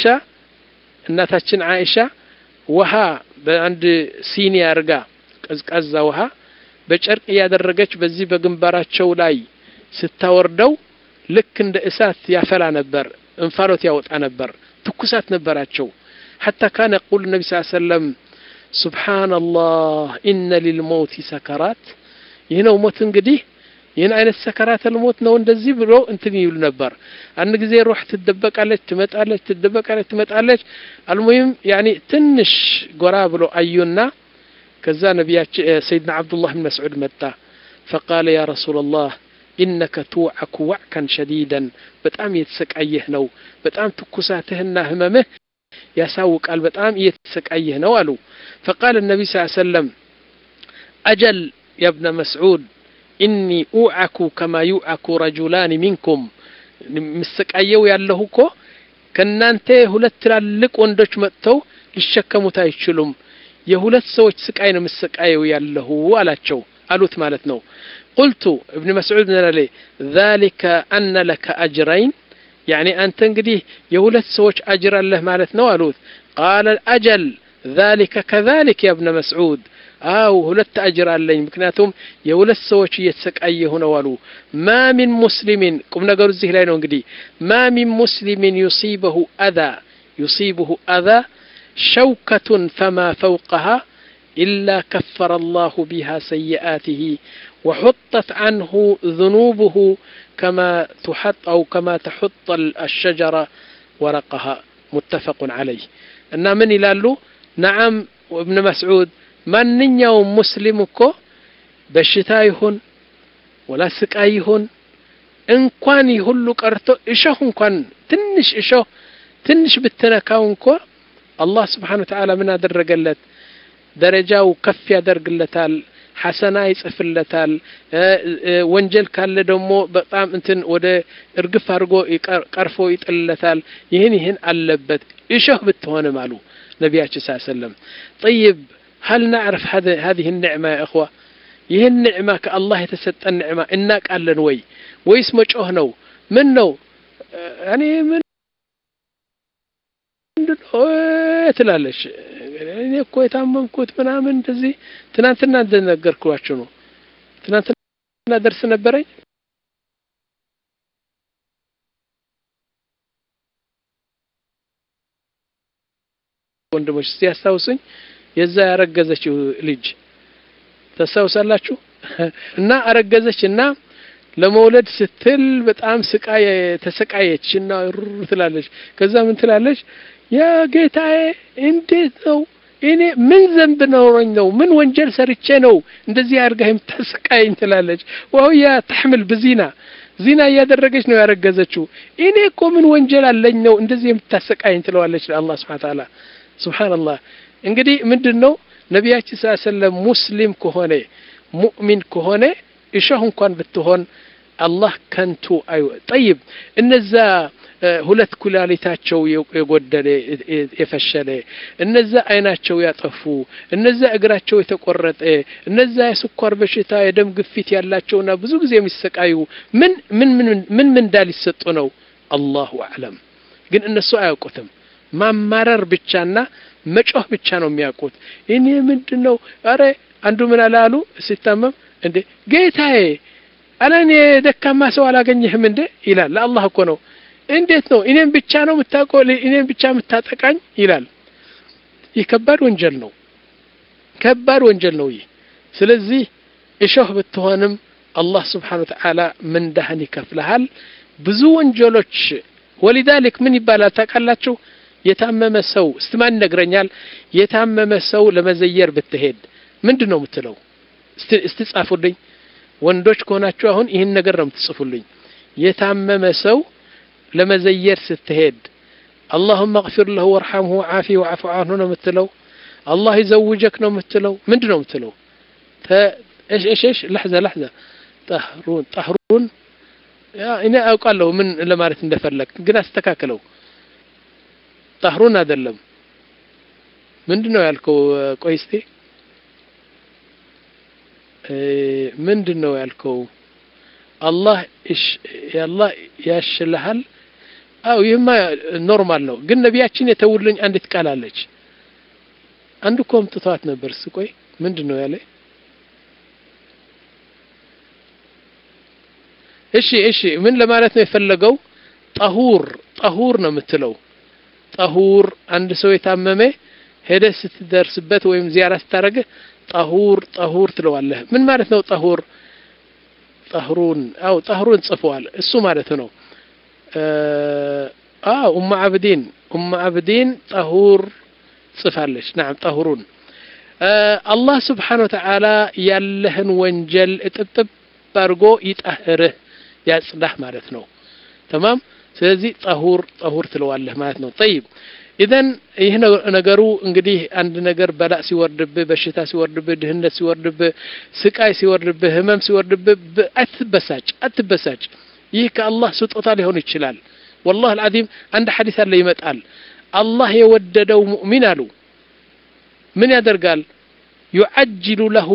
እናታችን አይሻ ውሃ በአንድ ሲኒ አርጋ ቀዝቃዛ ውሃ በጨርቅ ያደረገች በዚህ በግንባራቸው ላይ ስታወርደው ልክ እንደ እሳት ያፈላ ነበር እንፋሎት ያወጣ ነበር ትኩሳት ነበራቸው حتى كان يقول النبي صلى الله عليه وسلم سبحان الله إن للموت سكرات هنا موت እንግዲህ ይሄን አይነት ሰከራት الموت ነው እንደዚህ ብሎ እንትን ይሉ ነበር አንድ ጊዜ روح ትደበቃለች ትመጣለች ትደበቃለች ትመጣለች المهم يعني ትንሽ ጎራ ብሎ አዩና ከዛ ነብያችን سيدنا عبد الله بن مسعود መጣ فقال يا رسول الله إنك توعك وعكا شديدا በጣም የተሰቃየህ ነው በጣም ትኩሳትህና ህመምህ ያሳውቃል በጣም የተሰቃየህ ነው አሉ فقال النبي صلى الله عليه وسلم أجل يا ابن مسعود إني أوعك كما يوعك رجلان منكم مسقايو ያለው እኮ ከናንተ ሁለት ትላልቅ ወንዶች መጥተው ሊሸከሙት አይችሉም የሁለት ሰዎች ስቃይ ነው መስቃየው ያለው አላቸው አሉት ማለት ነው قلت ابن مسعود نالي ذلك أن لك أجرين يعني أنت እንግዲህ የሁለት ሰዎች አጅር አለህ ማለት ነው አሉት قال الأجل ذلك كذلك يا ابن مسعود አው ሁለት አጅር አለኝ ምክንያቱም የሁለት ሰዎች እየተሰቃየ ሆነው አሉ ما من مسلم ቁም ነገሩ እዚህ ላይ ነው እንግዲህ ما من مسلم يصيبه أذى يصيبه أذى شوكة فما فوقها إلا كفر الله بها سيئاته وحطت عنه ذنوبه كما تحط أو كما تحط الشجرة ورقها متفق عليه إن من يلالو نعم وابن مسعود من يوم مسلم كو بشتايهن ولا سقايهن إن كان يهلو قرتو إشهن كان تنش إشه تنش بالتنكاون كو الله سبحانه وتعالى من أدرجلت درجاو كف يدرجلتال حسنا يصفلتال ወንጀል ካለ ደግሞ በጣም እንትን ወደ እርግፍ አርጎ ቀርፎ ይጥልለታል ይሄን ይሄን አለበት እሸህ ብትሆነ ማሉ ነብያችን ሰለላሁ ዐለይሂ ወሰለም طيب هل نعرف هذا هذه النعمه يا اخوه ይሄን ንዕማ ከአላህ የተሰጠን ንዕማ እናቃለን ወይ ወይስ መጮህ ነው ምን ነው እኔ ምን ትላለሽ እኔ እኮ የታመምኩት ምናምን እንደዚህ ትናንትና እንደነገርኳችሁ ነው ትናንትና ደርስ ነበረኝ ወንድሞች ሲያስታውሱኝ የዛ ያረገዘችው ልጅ ተሳውሳላችሁ እና አረገዘችና ለመውለድ ስትል በጣም ስቃይ ተሰቃየችና ትላለች ከዛ ምን ትላለች ያ ጌታዬ እንዴት ነው እኔ ምን ዘንብ ነውኝ ነው ምን ወንጀል ሰርቼ ነው እንደዚህ አርጋህም ተሰቃየኝ ትላለች ወያ ተحمل በዚና ዚና ያደረገች ነው ያረገዘችው እኔ እኮ ምን ወንጀል አለኝ ነው እንደዚህ የምታሰቃየኝ ትለዋለች ለአላህ Subhanahu Wa Ta'ala ሱብሃንአላህ እንግዲህ ምንድነው ነብያችን ሰለላሁ ዐለይሂ ወሰለም ሙስሊም ከሆነ ሙእሚን ከሆነ እሺህ እንኳን ብትሆን አላህ ከንቱ አይ طيب እነዛ ሁለት ኩላሊታቸው የጎደለ የፈሸለ እነዛ አይናቸው ያጠፉ እነዛ እግራቸው የተቆረጠ እነዛ የስኳር በሽታ የደም ግፊት ያላቸውና ብዙ ጊዜ የሚሰቃዩ ምን ምን ምን ምን ምን ዳል ይሰጡ ነው አላሁ አዕለም ግን እነሱ አያውቁትም ማማረር ብቻና መጮህ ብቻ ነው የሚያውቁት እኔ ምንድነው አረ አንዱ ምን አላሉ ሲታመም እንዴ ጌታዬ አለኔ ደካማ ሰው አላገኘህም እንዴ ይላል ለአላህ እኮ ነው እንዴት ነው እኔን ብቻ ነው የምታቆው እኔን ብቻ የምታጠቃኝ ይላል ይከባድ ወንጀል ነው ከባድ ወንጀል ነው ይሄ ስለዚህ እሾህ ብትሆንም አላህ Subhanahu Wa Ta'ala ምን ዳህን ይከፍልሃል ብዙ ወንጀሎች ወሊዳልክ ምን ይባላል ታቃላችሁ የታመመ ሰው እስማን ነግረኛል የታመመ ሰው ለመዘየር ብትሄድ ምንድነው የምትለው እስቲ ጻፉልኝ ወንዶች ከሆናችሁ አሁን ይሄን ነገር ነው የምትጽፉልኝ የታመመ ሰው ለመዘየር ስትሄድ اللهم اغفر له وارحمه وعافيه واعف عنه ነው የምትለው الله يزوجك ነው የምትለው ምንድነው የምትለው ايش ايش ايش لحظه لحظه طهرون طهرون يا እኔ አውቃለሁ ምን ለማለት እንደፈለክ ግን አስተካክለው طهرون አይደለም ምንድነው ያልከው ቆይ እስቲ ምንድነው ያልከው አላህ እሺ ያላህ ያሽልሃል አው ይሄማ ኖርማል ነው ግን ነብያችን የተውልኝ አንዲት ቃል አለች አንዱ ኮምጥቷት ነበር ስቆይ ምንድነው ያለ እሺ እሺ ምን ለማለት ነው የፈለገው طهور طهور ነው የምትለው طهور አንድ ሰው የታመመ ሄደ ስትደርስበት ወይም ዚያራ ስታረገ طهور طهور ትለዋለህ ምን ማለት ነው طهور طهرون አው طهرون ጽፈዋል እሱ ማለት ነው اه ام عبدين ام عبدين طهور ጽፋለች نعم طهرون الله سبحانه وتعالى ያለህን ወንጀል እጥብጥብ አርጎ ይጣህርህ ያጽዳህ ማለት ነው تمام ስለዚህ طهور طهور ትለዋለህ ማለት ነው طيب اذن ይሄ ነገሩ እንግዲህ አንድ ነገር በላ ሲወርድብህ በሽታ ሲወርድብህ ድህነት ሲወርድብህ ስቃይ ሲወርድብህ ህመም ሲወርድብህ አትበሳጭ አትበሳጭ ይህ ከአላህ ስጦታ ሊሆን ይችላል والله العظيم አንድ ሐዲስ አለ ይመጣል አላህ የወደደው ሙእሚን አሉ ምን ያደርጋል يعجل له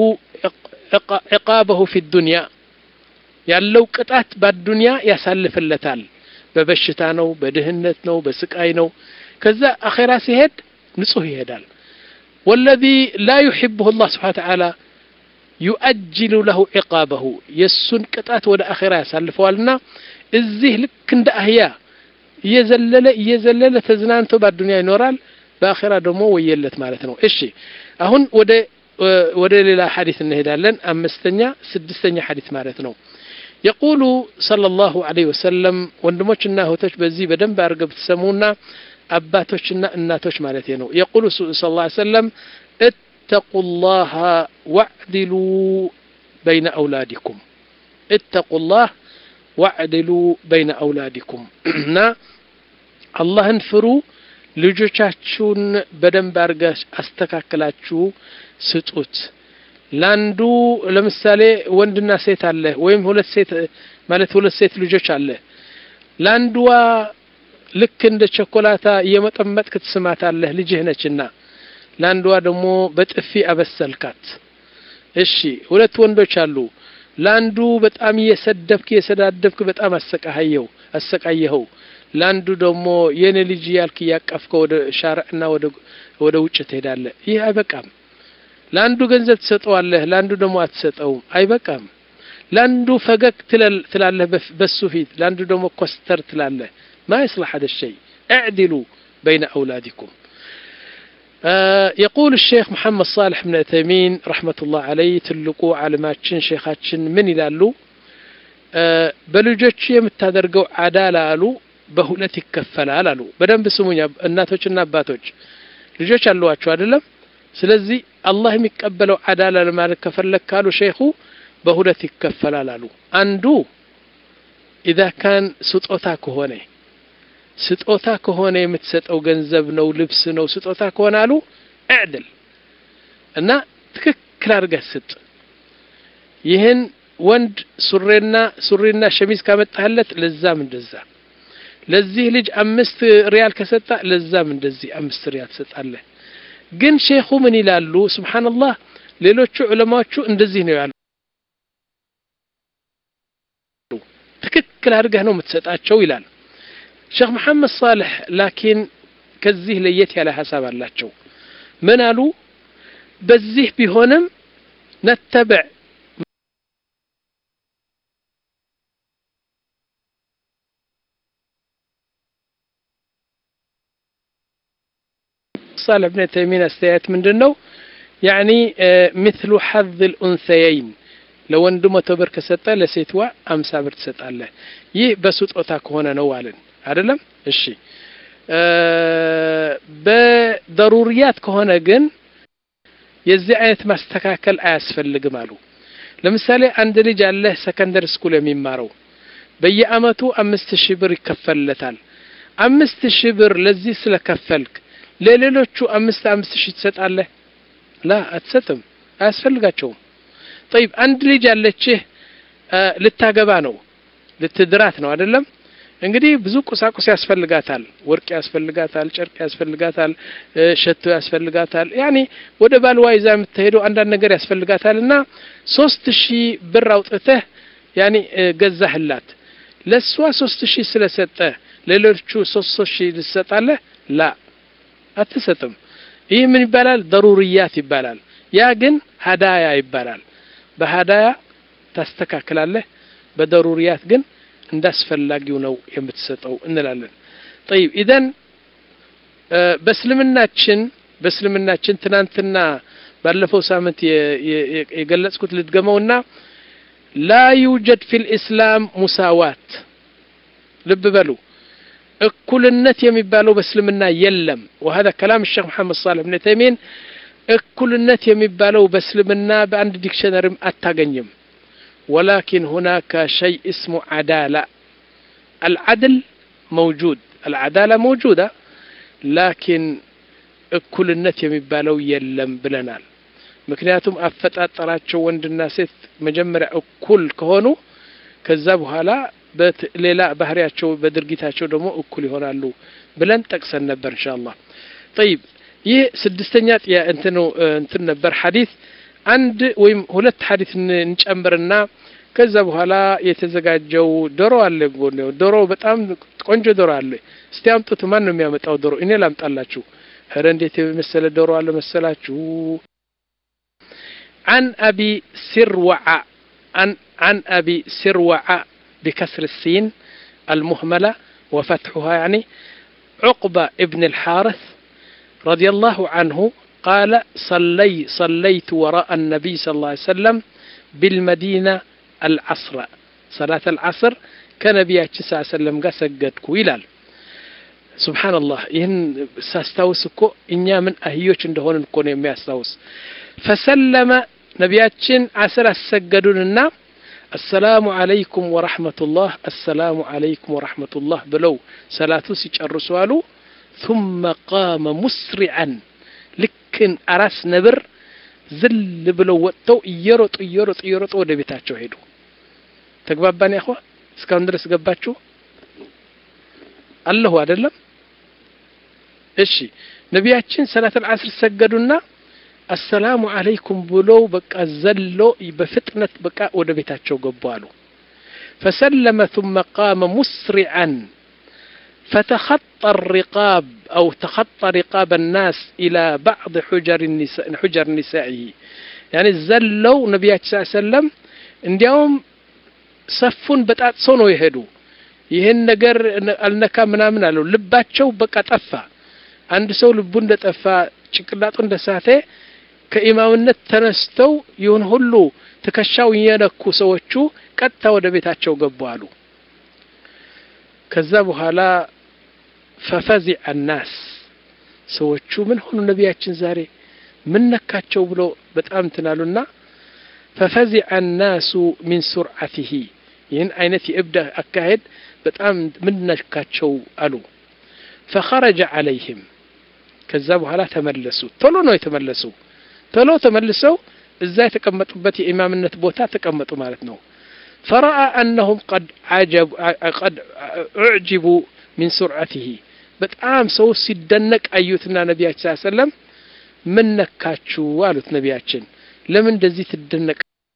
عقابه في الدنيا ያለው ቅጣት በዱንያ ያሳልፍለታል በበሽታ ነው በድህነት ነው በስቃይ ነው ከዛ አኺራ ሲሄድ ንጹህ ይሄዳል والذي لا يحبه الله سبحانه وتعالى يؤجل له عقابه يسن ቅጣት ወደ አኺራ ያሳልፈዋልና እዚህ ልክ እንደ አህያ እየዘለለ እየዘለለ ተዝናንቶ በዱንያ ይኖራል በአኺራ ደግሞ ወየለት ማለት ነው እሺ አሁን ወደ ወደ ሌላ ሐዲስ እንሄዳለን አምስተኛ ስድስተኛ ሐዲስ ማለት ነው يقول صلى الله عليه وسلم ወንድሞችና እህቶች በዚህ በደንብ አርገው ተሰሙና አባቶችና እናቶች ማለት ነው يقول صلى الله عليه وسلم اتقوا الله واعدلوا بين اولادكم اتقوا الله واعدلوا بين اولادكم نا اللهን ፍሩ ልጆቻችሁን በደንብ አርጋችሁ አስተካክላችሁ ስጡት ላንዱ ለምሳሌ ወንድና ሴት አለ ወይም ሁለት ሴት ማለት ሁለት ሴት ልጆች አለ ላንዱዋ ልክ እንደ ቸኮላታ የመጠመጥክ ትስማታለህ ልጅህ ነችና ላንዱዋ ደግሞ በጥፊ አበሰልካት እሺ ሁለት ወንዶች አሉ ላንዱ በጣም እየሰደብክ እየሰዳደብክ በጣም አሰቃየው አሰቃየው ላንዱ ደግሞ የኔ ልጅ ያልክ ያቀፍከው ወደ ሻርዕና ወደ ወደ ውጭ ትሄዳለህ ይህ አይበቃም ላንዱ ገንዘብ ትሰጠዋለህ ላንዱ ደግሞ አትሰጠው አይበቃም ላንዱ ፈገግ ትላለህ በሱ ፊት ላንዱ ደግሞ ኮስተር ትላለህ ما يصلح هذا الشيء اعدلوا بين اولادكم آه يقول الشيخ محمد صالح بن عثيمين رحمه الله عليه تلقوا علماتችን ሼኻችን ምን ይላሉ በልጆች የምታደርገው አዳላ አሉ በሁለት ይከፈላል አሉ በደንብ ስሙኛ እናቶችና አባቶች ልጆች አሏችሁ አይደለም ስለዚህ አላህ የሚቀበለው አዳላ ለማለት ከፈለክ ካሉ ሼኹ በሁለት ይከፈላል አሉ አንዱ اذا كان ስጦታ ከሆነ ስጦታ ከሆነ የምትሰጠው ገንዘብ ነው ልብስ ነው ስጦታ ከሆነ አሉ اعدل እና ትክክል አድርገህ ስጥ ይሄን ወንድ ሱሪና ሱሪና ሸሚዝ ካመጣህለት ለዛም እንደዛ ለዚህ ልጅ አምስት ሪያል ከሰጣ ለዛም እንደዚህ አምስት ሪያል ትሰጣለህ ግን ሼኹ ምን ይላሉ ሱብሃንአላህ ሌሎቹ ዑለማዎቹ እንደዚህ ነው ያሉ ትክክል አድርገህ ነው የምትሰጣቸው ይላል ሼኽ መሐመድ صالح ላኪን ከዚህ ለየት ያለ ሐሳብ አላቸው ምን አሉ በዚህ ቢሆንም ነተበዕ صالح بن تيمية استيات من دنو يعني مثل حظ الأنثيين لو اندو متبر كسطة لسيتوا أم سابر تسطة الله يه بسوط أتاك هنا نوالن عدلم الشي بضروريات كهنا جن يزي عينت ما استكاكل أسفل لجماله لمثال عند رجال له سكندر سكول يمين مارو بي أمتو أمست شبر يكفل لتال أمست شبر لذي سلكفلك ለሌሎቹ አምስት አምስት ሺህ ትሰጣለህ لا አትሰጥም አያስፈልጋቸውም طيب አንድ ልጅ አለችህ ልታገባ ነው ልትድራት ነው አይደለም እንግዲህ ብዙ ቁሳቁስ ያስፈልጋታል ወርቅ ያስፈልጋታል ጨርቅ ያስፈልጋታል ሸቶ ያስፈልጋታል ያኒ ወደ ባልዋ ይዛ የምትሄደው አንዳንድ ነገር ያስፈልጋታልና ሶስት ሺህ ብር አውጥተህ ያኒ ገዛህላት ለሷ ሶስት ሺህ ስለሰጠ ለሌሎቹ ሶስት ሺህ ልትሰጣለህ ላ አትሰጥም ይህ ምን ይባላል ضروريات ይባላል ያ ግን ሀዳያ ይባላል በሀዳያ ታስተካክላለህ በضروريات ግን እንዳስፈላጊው ነው የምትሰጠው እንላለን طيب اذا በእስልምናችን በእስልምናችን ትናንትና ባለፈው ሳምንት የገለጽኩት ልትገመውና لا يوجد في الاسلام مساوات ልብ በሉ እኩልነት የሚባለው በእስልምና የለም وهذا كلام الشيخ محمد صالح بن تيمين እኩልነት የሚባለው በእስልምና በአንድ ዲክሽነሪም አታገኝም ولكن هناك شيء اسمه عدالة العدل موجود العدالة موجودة لكن እኩልነት የሚባለው የለም ብለናል ምክንያቱም አፈጣጣራቸው ወንድና ሴት መጀመሪያ እኩል ከሆኑ ከዛ በኋላ በሌላ ባህሪያቸው በድርጊታቸው ደግሞ እኩል ይሆናሉ ብለን ጠቅሰን ነበር ኢንሻአላህ طيب ይህ ስድስተኛ ጥያ እንትኑ እንትን ነበር ሐዲስ አንድ ወይም ሁለት ሐዲስ እንጨምርና ከዛ በኋላ የተዘጋጀው ዶሮ አለ ጎኔው ዶሮ በጣም ቆንጆ ዶሮ አለ እስቲ አምጡት ማን ነው የሚያመጣው ዶሮ እኔ ላምጣላችሁ ኧረ እንዴት የመሰለ ዶሮ አለ መሰላችሁ عن أبي سروع عن عن أبي سروع بكسر السين المهملة وفتحها يعني عقبة ابن الحارث رضي الله عنه قال صلي صليت وراء النبي صلى الله عليه وسلم بالمدينة العصر صلاة العصر كنبي صلى الله عليه وسلم سجدك ويلال سبحان الله ين ساستوسكو إنيا من أهيوش عندهون نكون يمي أستوس فسلم نبياتشن عسر السجدوننا السلام عليكم ورحمة الله السلام عليكم ورحمة الله بلو صلاة سيجر سوالو ثم قام مسرعا لكن أراس نبر زل بلو وقتو يرط يرط يرط وده بيتاچو هيدو تقبابان يا أخوة اسكندرس قباتشو الله أدلم እሺ ነቢያችን ሰላት العصر ሰገዱና السلام عليكم ብለው በቃ ዘሎ በፍጥነት በቃ ወደ ቤታቸው ገቡ አሉ فسلم ثم قام مسرعا فتخطى الرقاب أو تخطى رقاب الناس إلى بعض حجر النساء حجر نسائه يعني زلوا نبيات صلى الله عليه وسلم እንዲያውም ሰፉን በጣጥሰው ነው ይሄዱ ይሄን ነገር አልነካ ምናምን አለው ልባቸው በቃ ጠፋ አንድ ሰው ልቡ እንደጠፋ ጭቅላቱ እንደሳተ ከኢማምነት ተነስተው ይሁን ሁሉ ተከሻው የነኩ ሰዎቹ ቀጥታ ወደ ቤታቸው ገቡ አሉ ከዛ በኋላ ففزع الناس ሰዎቹ ምን ሆኑ ነቢያችን ዛሬ ምን ነካቸው ብሎ በጣም ተናሉና ففزع الناس من سرعته ይህን አይነት ይብዳ አካሄድ በጣም ምን ነካቸው አሉ فخرج عليهم ከዛ በኋላ ተመለሱ ቶሎ ነው የተመለሱ ቶሎ ተመልሰው እዛ የተቀመጡበት የኢማምነት ቦታ ተቀመጡ ማለት ነው فرأى أنهم قد عجب قد أعجبوا من سرعته በጣም ሰው ሲደነቅ አዩትና ነቢያችን ሰለላሁ ዐለይሂ ወሰለም ምን ነካችሁ አሉት ነቢያችን ለምን እንደዚህ ትደነቅ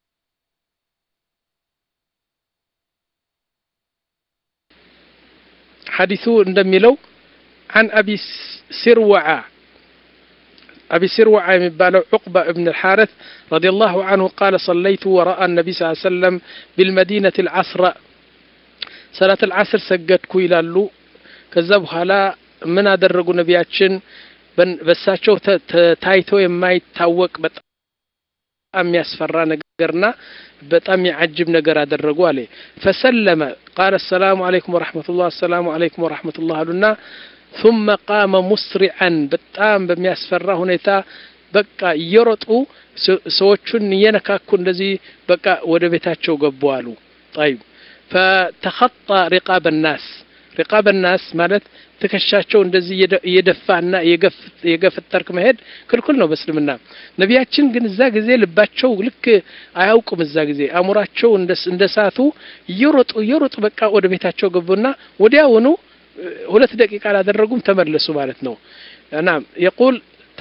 ሐዲሱ እንደሚለው عن أبي سروع أبي سروع يبالو عقبة ابن الحارث رضي الله عنه قال صليت وراء النبي صلى الله عليه وسلم بالمدينة العصر صلاة العصر سجدت كويلالو كذا بحالا من أدرجوا نبياتشن بساتشو تايتو يماي تاوك بتأم يسفر نجرنا بتأم يعجب نجر أدرجوا عليه فسلم قال السلام عليكم ورحمة الله السلام عليكم ورحمة الله لنا ثم قام مسرعا بتأم بميسفر هنيتا بقى يرطو سوتشن ينكاكون الذي بقى ودبتاتشو قبوالو طيب فتخطى رقاب الناس رقاب الناس ማለት ትከሻቸው እንደዚህ እየደፋና የገፈተርክ መሄድ ክልክል ነው በእስልምና ነቢያችን ግን እዛ ጊዜ ልባቸው ልክ አያውቁም እዛ ጊዜ አሙራቸው እንደሳቱ ይሮጡ ይሮጡ በቃ ወደ ቤታቸው ገቡና ወዲያውኑ ሁለት ደቂቃ አላደረጉም ተመለሱ ማለት ነው نعم يقول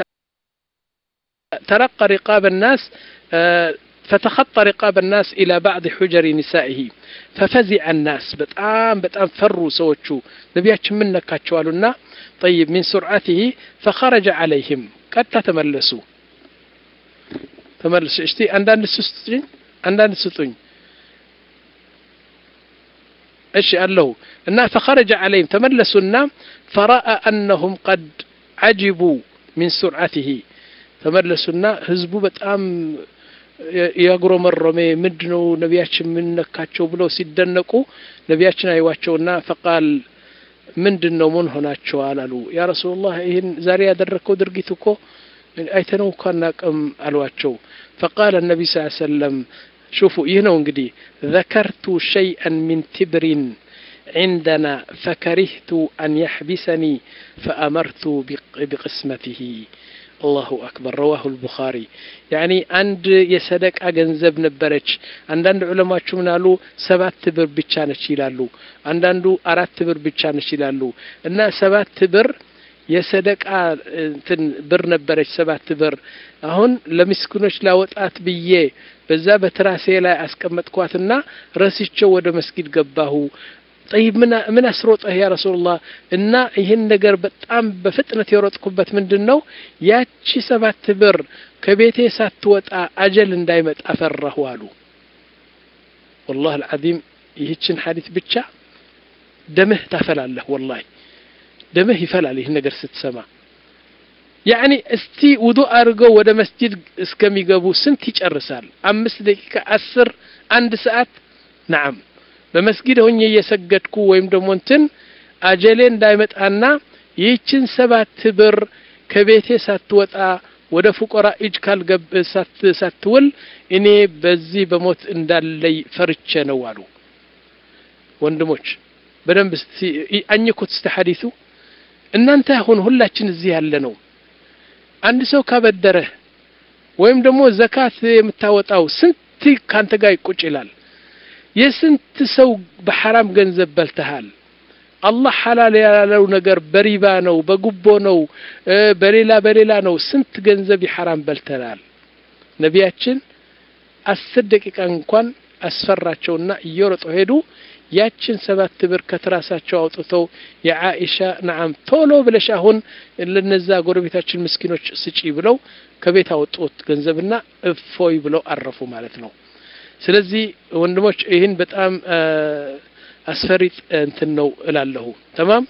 ترقى رقاب الناس فتخطى رقاب الناس إلى بعض حجر نسائه ففزع الناس بتام بتام فروا سوتشو نبياتش منك كاتشوالنا طيب من سرعته فخرج عليهم قد تملسوا تملسوا اشتي عندنا السستين عندنا السستين ايش قال له إن فخرج عليهم تملسوا فرأى أنهم قد عجبوا من سرعته تملسوا هزبوا بتام يقروا مرمي مدنو نبياتش منك كاتشو بلو سيدنكو نبياتشنا يواتشونا فقال مندنو من هنا تشوالالو يا رسول الله إن زاريا دركو درقيتكو أيتنو كانك أم الواتشو فقال النبي صلى الله عليه وسلم شوفوا يهنو انقدي ذكرت شيئا من تبر عندنا فكرهت أن يحبسني فأمرت بقسمته الله أكبر رواه البخاري يعني عند يسدك أجنزب نبرج عندنا علماء شو منالو سبعة تبر بتشانش يلالو عندنا أرات تبر بتشانش يلالو الناس سبعة تبر يسدك تن بر نبرج سبعة تبر هون لمسكونش لاوطات بيه بذا بتراسي لا أسكمت قواتنا رسيتشو وده مسجد جباهو طيب من من أسرط يا رسول الله إن يهن نجر بتأم بفتنة يرد كبت من دنو ياتشي سبعة بر كبيتي ساتوت أجل دايمة أفره والو والله العظيم يهتشن حديث بتشا دمه تفل الله والله دمه يفل عليه نجر ست سما يعني استي وضوء أرجو وده مسجد اسكمي جابو سنتيج الرسال أم مسجد كأسر عند ساعات نعم በመስጊድ ሆኜ እየሰገድኩ ወይም ደግሞ እንትን አጀሌን እንዳይመጣና ይህችን ሰባት ብር ከቤቴ ሳትወጣ ወደ ፉቀራ እጅ ካልገብ ሳትውል እኔ በዚህ በሞት እንዳለይ ፈርቼ ነው አሉ ወንድሞች በደንብ አኝኩት ስተሐዲሱ እናንተ አሁን ሁላችን እዚህ ያለ ነው አንድ ሰው ካበደረ ወይም ደግሞ ዘካት የምታወጣው ስንት ካንተ ጋር ይቁጭ ይላል የስንት ሰው በሐራም ገንዘብ በልተሃል አላህ ሐላል ያለው ነገር በሪባ ነው በጉቦ ነው በሌላ በሌላ ነው ስንት ገንዘብ ይሐራም በልተናል ነቢያችን አስር ደቂቃ እንኳን አስፈራቸውና እየሮጡ ሄዱ ያችን ሰባት ብር ከትራሳቸው አውጥተው የአኢሻ ነዓም ቶሎ ብለሽ አሁን ለነዛ ጎረቤታችን ምስኪኖች ስጪ ብለው ከቤት አወጡት ገንዘብና እፎይ ብለው አረፉ ማለት ነው ስለዚህ ወንድሞች ይሄን በጣም አስፈሪት እንትን ነው እላለሁ تمام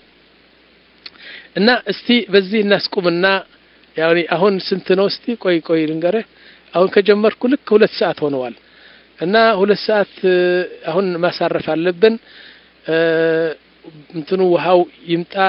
እና እስቲ በዚህ እናስቁምና ያው አሁን ስንት ነው እስቲ ቆይ ቆይ ልንገረ አሁን ከጀመርኩ ልክ ሁለት ሰዓት ሆነዋል እና ሁለት ሰዓት አሁን ማሳረፍ አለብን እንትኑ ውሃው ይምጣ